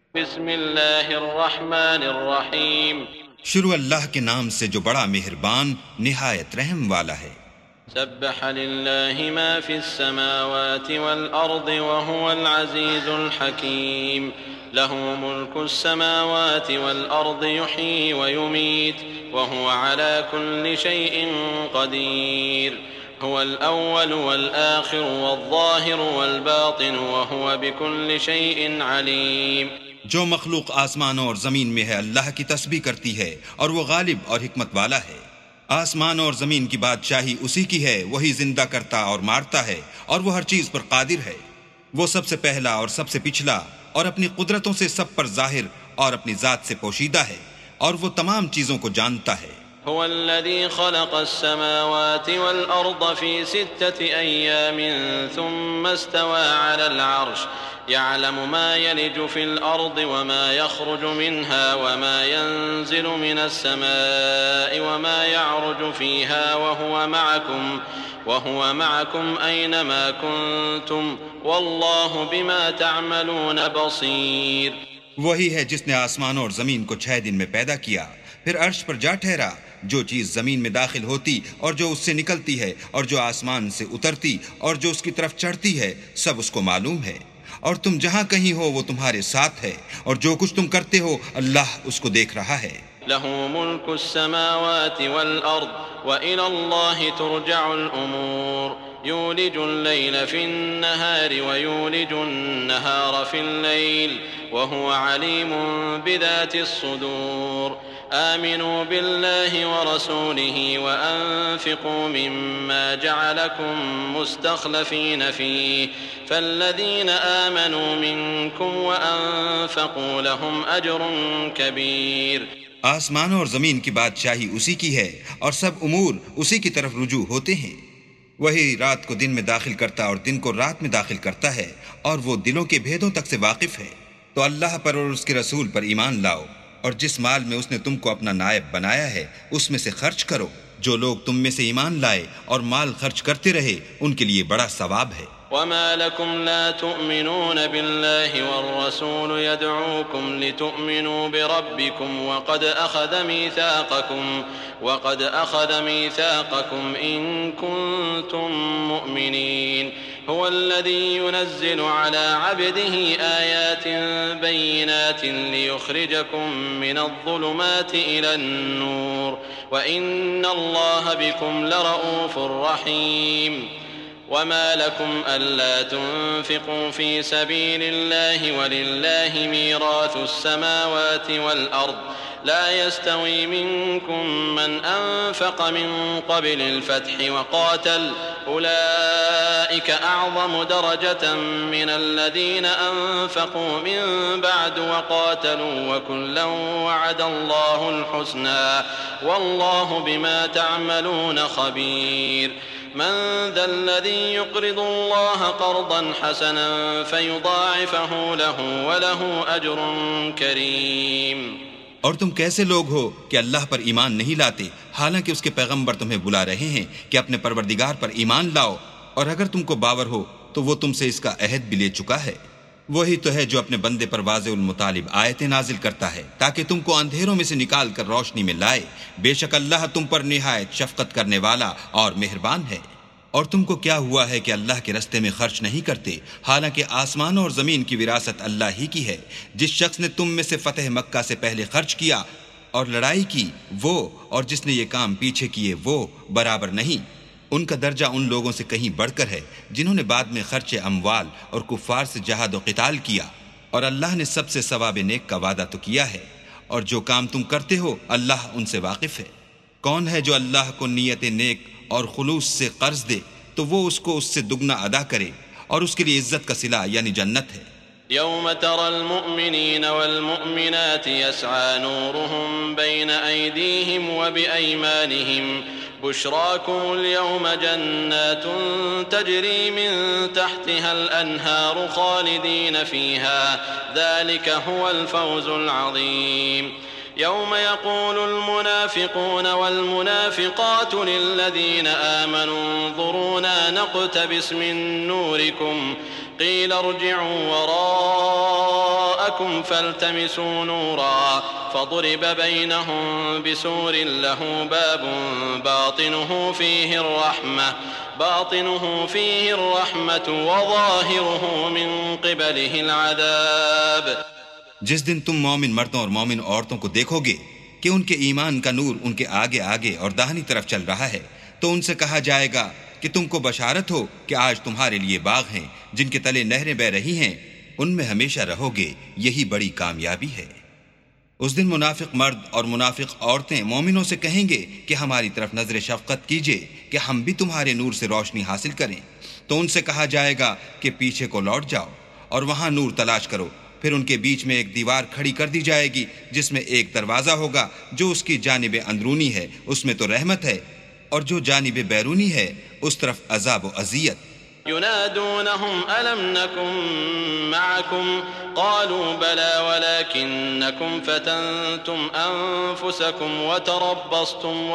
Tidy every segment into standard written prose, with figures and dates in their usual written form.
بسم اللہ الرحمن الرحیم شروع اللہ کے نام سے جو بڑا مہربان نہایت رحم والا ہے۔ سبح للہ ما فی السماوات والارض وهو العزیز الحکیم له ملك السماوات والارض يحيي ويميت وهو على كل شيء قدير هو الأول والآخر والظاهر والباطن وهو بكل شيء عليم۔ جو مخلوق آسمانوں اور زمین میں ہے اللہ کی تسبیح کرتی ہے اور وہ غالب اور حکمت والا ہے۔ آسمان اور زمین کی بادشاہی اسی کی ہے، وہی زندہ کرتا اور مارتا ہے اور وہ ہر چیز پر قادر ہے۔ وہ سب سے پہلا اور سب سے پچھلا اور اپنی قدرتوں سے سب پر ظاہر اور اپنی ذات سے پوشیدہ ہے اور وہ تمام چیزوں کو جانتا ہے۔ هو الذي خلق السماوات والأرض في 6 أيام ثم استوى على العرش يعلم ما يلج في الأرض وما يخرج منها وما ينزل من السماء وما يعرج فيها وهو معكم أينما كنتم والله بما تعملون بصير۔ وہی ہے جس نے آسمانوں اور زمین کو 6 دن میں پیدا کیا، پھر عرش پر جا ٹھہرا۔ جو چیز زمین میں داخل ہوتی اور جو اس سے نکلتی ہے اور جو آسمان سے اترتی اور جو اس کی طرف چڑھتی ہے، سب اس کو معلوم ہے، اور تم جہاں کہیں ہو وہ تمہارے ساتھ ہے، اور جو کچھ تم کرتے ہو اللہ اس کو دیکھ رہا ہے۔ له ملك السماوات والأرض وإلى الله ترجع الأمور يولج الليل في النهار ويولج النهار في الليل وهو عليم بذات الصدور آمنوا بالله ورسوله وأنفقوا مما جعلكم مستخلفين فيه فالذين آمنوا منكم وأنفقوا لهم أجر كبير۔ آسمانوں اور زمین کی بادشاہی اسی کی ہے اور سب امور اسی کی طرف رجوع ہوتے ہیں۔ وہی رات کو دن میں داخل کرتا اور دن کو رات میں داخل کرتا ہے، اور وہ دلوں کے بھیدوں تک سے واقف ہے۔ تو اللہ پر اور اس کے رسول پر ایمان لاؤ، اور جس مال میں اس نے تم کو اپنا نائب بنایا ہے اس میں سے خرچ کرو۔ جو لوگ تم میں سے ایمان لائے اور مال خرچ کرتے رہے ان کے لیے بڑا ثواب ہے۔ وما لكم لا تؤمنون بالله والرسول يدعوكم لتؤمنوا بربكم وقد أخذ ميثاقكم إن كنتم مؤمنين هو الذي ينزل على عبده آيات بينات ليخرجكم من الظلمات إلى النور وإن الله بكم لرؤوف رحيم۔ وما لكم ألا تنفقوا في سبيل الله ولله ميراث السماوات والأرض لا يستوي منكم من أنفق من قبل الفتح وقاتل أولئك أعظم درجة من الذين أنفقوا من بعد وقاتلوا وكلا وعد الله الحسنى والله بما تعملون خبير۔ من ذا الذي يقرض الله قرضا حسنا فيضاعفه له وله أجر كريم۔ اور تم کیسے لوگ ہو کہ اللہ پر ایمان نہیں لاتے حالانکہ اس کے پیغمبر تمہیں بلا رہے ہیں کہ اپنے پروردگار پر ایمان لاؤ، اور اگر تم کو باور ہو تو وہ تم سے اس کا عہد بھی لے چکا ہے۔ وہی تو ہے جو اپنے بندے پر واضح المطالب آیتیں نازل کرتا ہے تاکہ تم کو اندھیروں میں سے نکال کر روشنی میں لائے۔ بے شک اللہ تم پر نہایت شفقت کرنے والا اور مہربان ہے۔ اور تم کو کیا ہوا ہے کہ اللہ کے رستے میں خرچ نہیں کرتے، حالانکہ آسمانوں اور زمین کی وراثت اللہ ہی کی ہے۔ جس شخص نے تم میں سے فتح مکہ سے پہلے خرچ کیا اور لڑائی کی وہ اور جس نے یہ کام پیچھے کیے وہ برابر نہیں۔ ان کا درجہ ان لوگوں سے کہیں بڑھ کر ہے جنہوں نے بعد میں خرچ اموال اور کفار سے جہاد و قتال کیا، اور اللہ نے سب سے ثواب نیک کا وعدہ تو کیا ہے، اور جو کام تم کرتے ہو اللہ ان سے واقف ہے۔ کون ہے جو اللہ کو نیت نیک اور خلوص سے قرض دے تو وہ اس کو اس سے دگنا ادا کرے، اور اس کے لیے عزت کا صلہ یعنی جنت ہے۔ يوم ترى المؤمنين والمؤمنات يسعى نورهم بين أيديهم وبأيمانهم بشراكم اليوم جنات تجري من تحتها الأنهار خالدين فيها ذلك هو الفوز العظيم۔ يوم يقول المنافقون والمنافقات للذين آمنوا انظرونا نقتبس من نوركم قيل ارجعوا وراءكم فالتمسوا نورا فضرب بينهم بسور له باب باطنه فيه الرحمة وظاهره من قبله العذاب. جس دن تم مومن مردوں اور مومن عورتوں کو دیکھو گے کہ ان کے ایمان کا نور ان کے آگے آگے اور داہنی طرف چل رہا ہے تو ان سے کہا جائے گا کہ تم کو بشارت ہو کہ آج تمہارے لیے باغ ہیں جن کے تلے نہریں بہ رہی ہیں، ان میں ہمیشہ رہو گے، یہی بڑی کامیابی ہے۔ اس دن منافق مرد اور منافق عورتیں مومنوں سے کہیں گے کہ ہماری طرف نظر شفقت کیجئے کہ ہم بھی تمہارے نور سے روشنی حاصل کریں، تو ان سے کہا جائے گا کہ پیچھے کو لوٹ جاؤ اور وہاں نور تلاش کرو۔ پھر ان کے بیچ میں ایک دیوار کھڑی کر دی جائے گی جس میں ایک دروازہ ہوگا، جو اس کی جانب اندرونی ہے اس میں تو رحمت ہے، اور جو جانب بیرونی ہے اس طرف عذاب و اذیت۔ ينادونهم ألم نكن معكم قالوا بلى ولكنكم فتنتم أنفسكم وتربصتم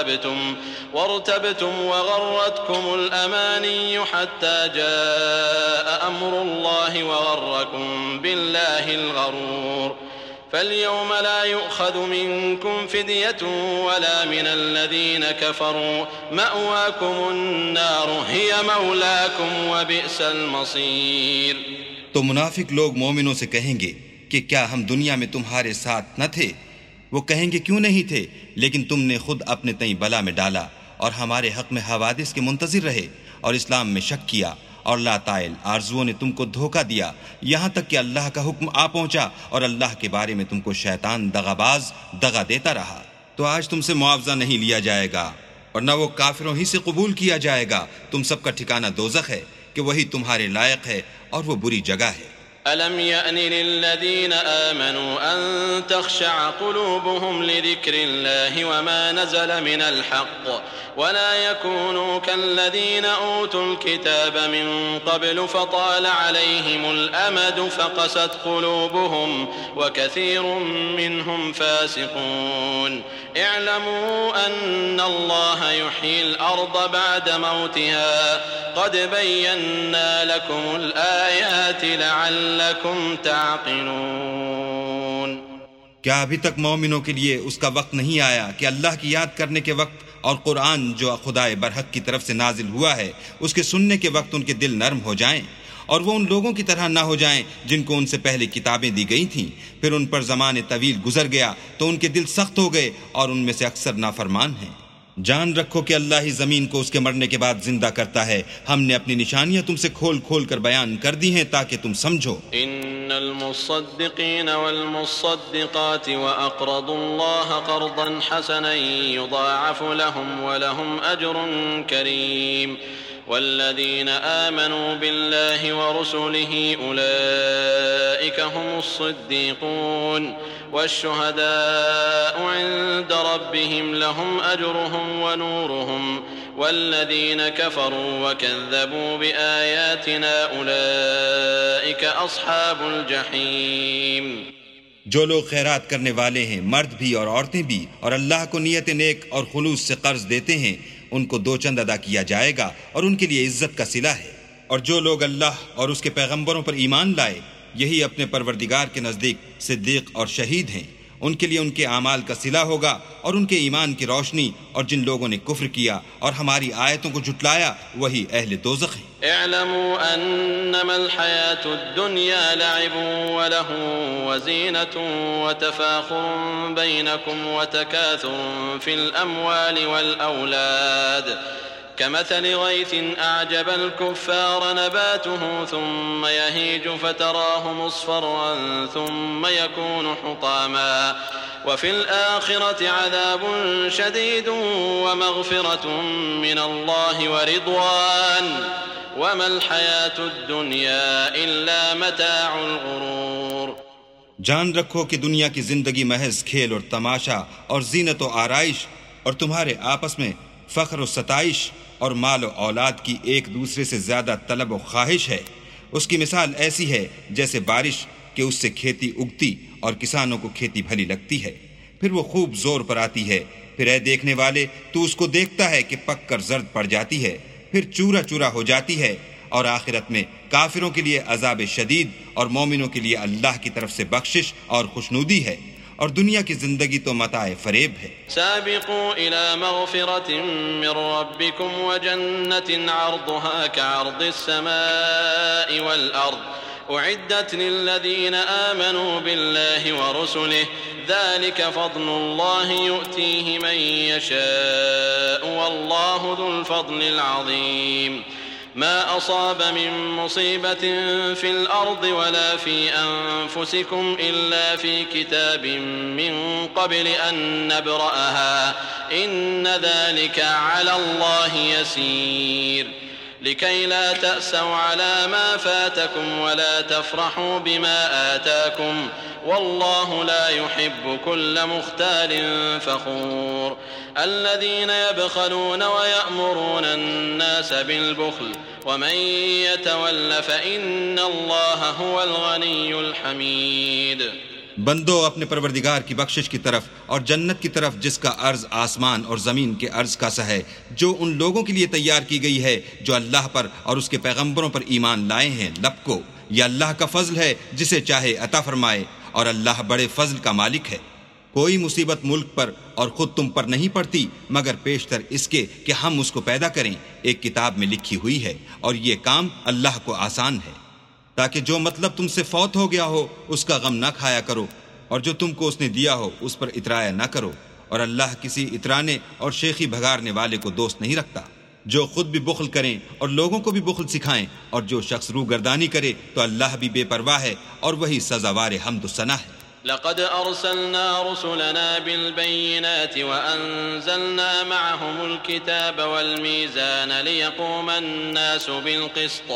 وارتبتم وغرتكم الأماني حتى جاء أمر الله وغركم بالله الغرور فاليوم لا يؤخذ منكم فدية ولا من الذين كفروا مأواكم النار هي مولاكم وبئس المصير. تو منافق لوگ مومنوں سے کہیں گے کہ کیا ہم دنیا میں تمہارے ساتھ نہ تھے؟ وہ کہیں گے کیوں نہیں تھے، لیکن تم نے خود اپنے تئیں بلا میں ڈالا اور ہمارے حق میں حوادث کے منتظر رہے اور اسلام میں شک کیا، اور لا طائل آرزوؤں نے تم کو دھوکہ دیا یہاں تک کہ اللہ کا حکم آ پہنچا اور اللہ کے بارے میں تم کو شیطان دغاباز دغا دیتا رہا۔ تو آج تم سے معاوضہ نہیں لیا جائے گا اور نہ وہ کافروں ہی سے قبول کیا جائے گا، تم سب کا ٹھکانہ دوزخ ہے کہ وہی تمہارے لائق ہے اور وہ بری جگہ ہے۔ ألم يأن للذين آمنوا أن تخشع قلوبهم لذكر الله وما نزل من الحق ولا يكونوا كالذين أوتوا الكتاب من قبل فطال عليهم الأمد فقست قلوبهم وكثير منهم فاسقون. اعلموا أن الله يحيي الأرض بعد موتها قد بينا لكم الآيات لعلكم تعقلون. کیا ابھی تک مومنوں کے لیے اس کا وقت نہیں آیا کہ اللہ کی یاد کرنے کے وقت اور قرآن جو خدائے برحق کی طرف سے نازل ہوا ہے اس کے سننے کے وقت ان کے دل نرم ہو جائیں اور وہ ان لوگوں کی طرح نہ ہو جائیں جن کو ان سے پہلے کتابیں دی گئی تھیں، پھر ان پر زمانے طویل گزر گیا تو ان کے دل سخت ہو گئے اور ان میں سے اکثر نافرمان ہیں۔ جان رکھو کہ اللہ ہی زمین کو اس کے مرنے کے بعد زندہ کرتا ہے، ہم نے اپنی نشانیاں تم سے کھول کھول کر بیان کر دی ہیں تاکہ تم سمجھو۔ ان المصدقین والمصدقات واقرضوا الله قرضا حسنا يضاعف لهم ولهم اجر کریم والذين آمنوا بالله ورسله أولئك هم الصديقون والشهداء عند ربهم لهم أجرهم ونورهم والذين كفروا وكذبوا بآياتنا أولئك أصحاب الجحيم. جو لوگ خیرات کرنے والے ہیں، مرد بھی اور عورتیں بھی، اور اللہ کو نیت نیک اور خلوص سے قرض دیتے ہیں، ان کو 2 چند ادا کیا جائے گا اور ان کے لیے عزت کا صلہ ہے۔ اور جو لوگ اللہ اور اس کے پیغمبروں پر ایمان لائے، یہی اپنے پروردگار کے نزدیک صدیق اور شہید ہیں، ان کے لیے ان کے اعمال کا صلہ ہوگا اور ان کے ایمان کی روشنی، اور جن لوگوں نے کفر کیا اور ہماری آیتوں کو جھٹلایا وہی اہل دوزخ ہیں۔ اعلموا انما الحياة الدنيا لعب وله وزينة وتفاخر بينكم وتكاثر في الأموال والأولاد كمثل غيث أعجب الكفار نباته ثم يهيج فتراه مصفرا ثم يكون حطاما وفي الآخرة عذاب شديد ومغفرة من الله ورضوان وما الحياة الدنيا إلا متاع الغرور. جان رکھو کہ دنیا کی زندگی محض کھیل اور تماشا اور زینت و آرائش اور تمہارے آپس میں فخر و ستائش اور مال و اولاد کی ایک دوسرے سے زیادہ طلب و خواہش ہے۔ اس کی مثال ایسی ہے جیسے بارش کہ اس سے کھیتی اگتی اور کسانوں کو کھیتی بھلی لگتی ہے، پھر وہ خوب زور پر آتی ہے، پھر اے دیکھنے والے تو اس کو دیکھتا ہے کہ پک کر زرد پڑ جاتی ہے، پھر چورا چورا ہو جاتی ہے، اور آخرت میں کافروں کے لیے عذاب شدید اور مومنوں کے لیے اللہ کی طرف سے بخشش اور خوشنودی ہے، اور دنیا کی زندگی تو متاع فریب ہے۔ سابقوا إلى مغفرة من ربكم وجنة عرضها كعرض السماء والأرض أعدت للذين آمنوا بالله ورسله ذلك فضل الله يؤتيه من يشاء والله ذو الفضل العظيم ما أصاب من مصيبة في الأرض ولا في أنفسكم إلا في كتاب من قبل أن نبرأها إن ذلك على الله يسير لكي لا تأسوا على ما فاتكم ولا تفرحوا بما آتاكم والله لا يحب كل مختال فخور الذين يبخلون ويأمرون الناس بالبخل ومن يتول فإن الله هو الغني الحميد۔ بندو اپنے پروردگار کی بخشش کی طرف اور جنت کی طرف جس کا عرض آسمان اور زمین کے عرض کا سا ہے، جو ان لوگوں کے لیے تیار کی گئی ہے جو اللہ پر اور اس کے پیغمبروں پر ایمان لائے ہیں، لبکو یہ اللہ کا فضل ہے جسے چاہے عطا فرمائے، اور اللہ بڑے فضل کا مالک ہے۔ کوئی مصیبت ملک پر اور خود تم پر نہیں پڑتی مگر پیشتر اس کے کہ ہم اس کو پیدا کریں، ایک کتاب میں لکھی ہوئی ہے، اور یہ کام اللہ کو آسان ہے، تاکہ جو مطلب تم سے فوت ہو گیا ہو اس کا غم نہ کھایا کرو، اور جو تم کو اس نے دیا ہو اس پر اترایا نہ کرو، اور اللہ کسی اترانے اور شیخی بھگارنے والے کو دوست نہیں رکھتا۔ جو خود بھی بخل کریں اور لوگوں کو بھی بخل سکھائیں، اور جو شخص روگردانی کرے تو اللہ بھی بے پرواہ ہے اور وہی سزاوار حمد و ثنا ہے۔ لقد أرسلنا رسلنا بالبينات وأنزلنا معهم الكتاب والميزان ليقوم الناس بالقسط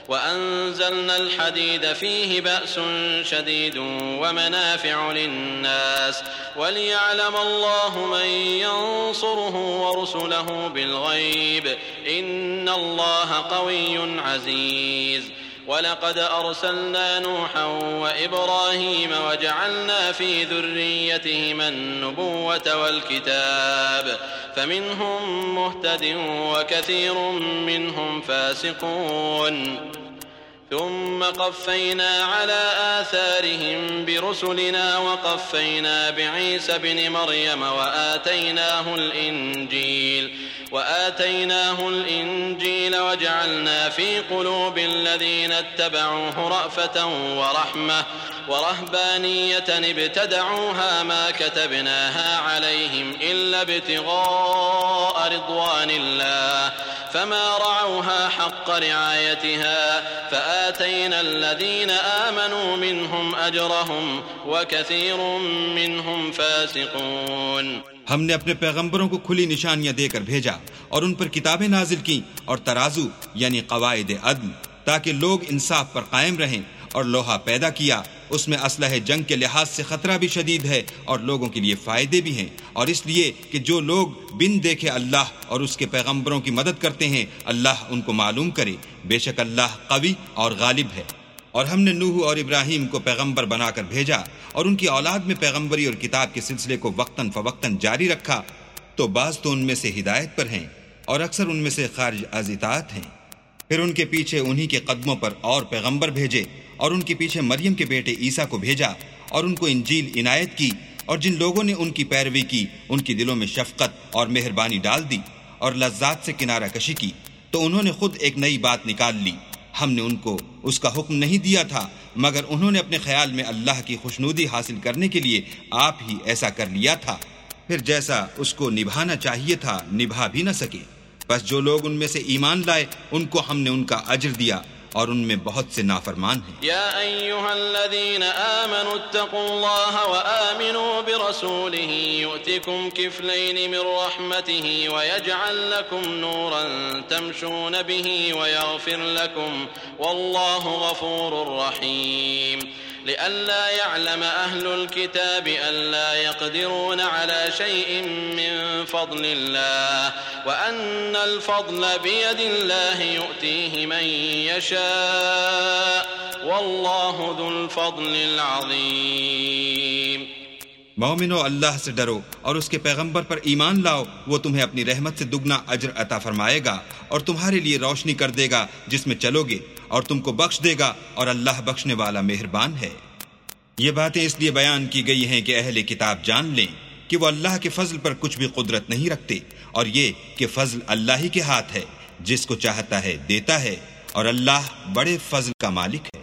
وأنزلنا الحديد فيه بأس شديد ومنافع للناس وليعلم الله من ينصره ورسله بالغيب إن الله قوي عزيز۔ وَلَقَدْ أَرْسَلْنَا نُوحًا وَإِبْرَاهِيمَ وَجَعَلْنَا فِي ذُرِّيَّتِهِمَا النُّبُوَّةَ وَالْكِتَابَ فَمِنْهُمْ مُهْتَدٍ وَكَثِيرٌ مِّنْهُمْ فَاسِقُونَ ثم قفينا على آثارهم برسلنا وقفينا بعيسى ابن مريم وآتيناه الإنجيل وجعلنا في قلوب الذين اتبعوه رأفة ورحمة ورهبانية ابتدعوها ما كتبناها عليهم إلا ابتغاء رضوان الله فما رعوها حق رعايتها فآتينا الذين آمنوا منهم أجرهم وكثير منهم فاسقون۔ ہم نے اپنے پیغمبروں کو کھلی نشانیاں دے کر بھیجا اور ان پر کتابیں نازل کی اور ترازو یعنی قواعد عدل، تاکہ لوگ انصاف پر قائم رہیں، اور لوہا پیدا کیا، اس میں اسلحہ جنگ کے لحاظ سے خطرہ بھی شدید ہے اور لوگوں کے لیے فائدے بھی ہیں، اور اس لیے کہ جو لوگ بن دیکھے اللہ اور اس کے پیغمبروں کی مدد کرتے ہیں اللہ ان کو معلوم کرے، بے شک اللہ قوی اور غالب ہے۔ اور ہم نے نوح اور ابراہیم کو پیغمبر بنا کر بھیجا اور ان کی اولاد میں پیغمبری اور کتاب کے سلسلے کو وقتاً فوقتاً جاری رکھا، تو بعض تو ان میں سے ہدایت پر ہیں اور اکثر ان میں سے خارج از اطاعت ہیں۔ پھر ان کے پیچھے انہی کے قدموں پر اور پیغمبر بھیجے، اور ان کے پیچھے مریم کے بیٹے عیسیٰ کو بھیجا اور ان کو انجیل عنایت کی، اور جن لوگوں نے ان کی پیروی کی ان کی دلوں میں شفقت اور مہربانی ڈال دی اور لذات سے کنارہ کشی کی، تو انہوں نے خود ایک نئی بات نکال لی۔ ہم نے ان کو اس کا حکم نہیں دیا تھا مگر انہوں نے اپنے خیال میں اللہ کی خوشنودی حاصل کرنے کے لیے آپ ہی ایسا کر لیا تھا، پھر جیسا اس کو نبھانا چاہیے تھا نبھا بھی نہ سکے۔ بس جو لوگ ان میں سے ایمان لائے ان کو ہم نے ان کا اجر دیا، اور ان میں بہت سے نافرمان ہیں۔ یا ایھا الذین آمنوا اتقوا اللہ وآمنوا برسولہ یؤتکم کفلین من رحمتہ ویجعل لکم نورا تمشون بہ ویغفر لکم واللہ غفور رحیم۔ لئلا يعلم أهل الكتاب ألا يقدرون على شيء من فضل الله وأن الفضل بيد الله يؤتيه من يشاء والله ذو الفضل العظيم۔ مومنو، اللہ سے ڈرو اور اس کے پیغمبر پر ایمان لاؤ، وہ تمہیں اپنی رحمت سے دگنا اجر عطا فرمائے گا اور تمہارے لیے روشنی کر دے گا جس میں چلو گے، اور تم کو بخش دے گا، اور اللہ بخشنے والا مہربان ہے۔ یہ باتیں اس لیے بیان کی گئی ہیں کہ اہل کتاب جان لیں کہ وہ اللہ کے فضل پر کچھ بھی قدرت نہیں رکھتے، اور یہ کہ فضل اللہ ہی کے ہاتھ ہے، جس کو چاہتا ہے دیتا ہے، اور اللہ بڑے فضل کا مالک ہے۔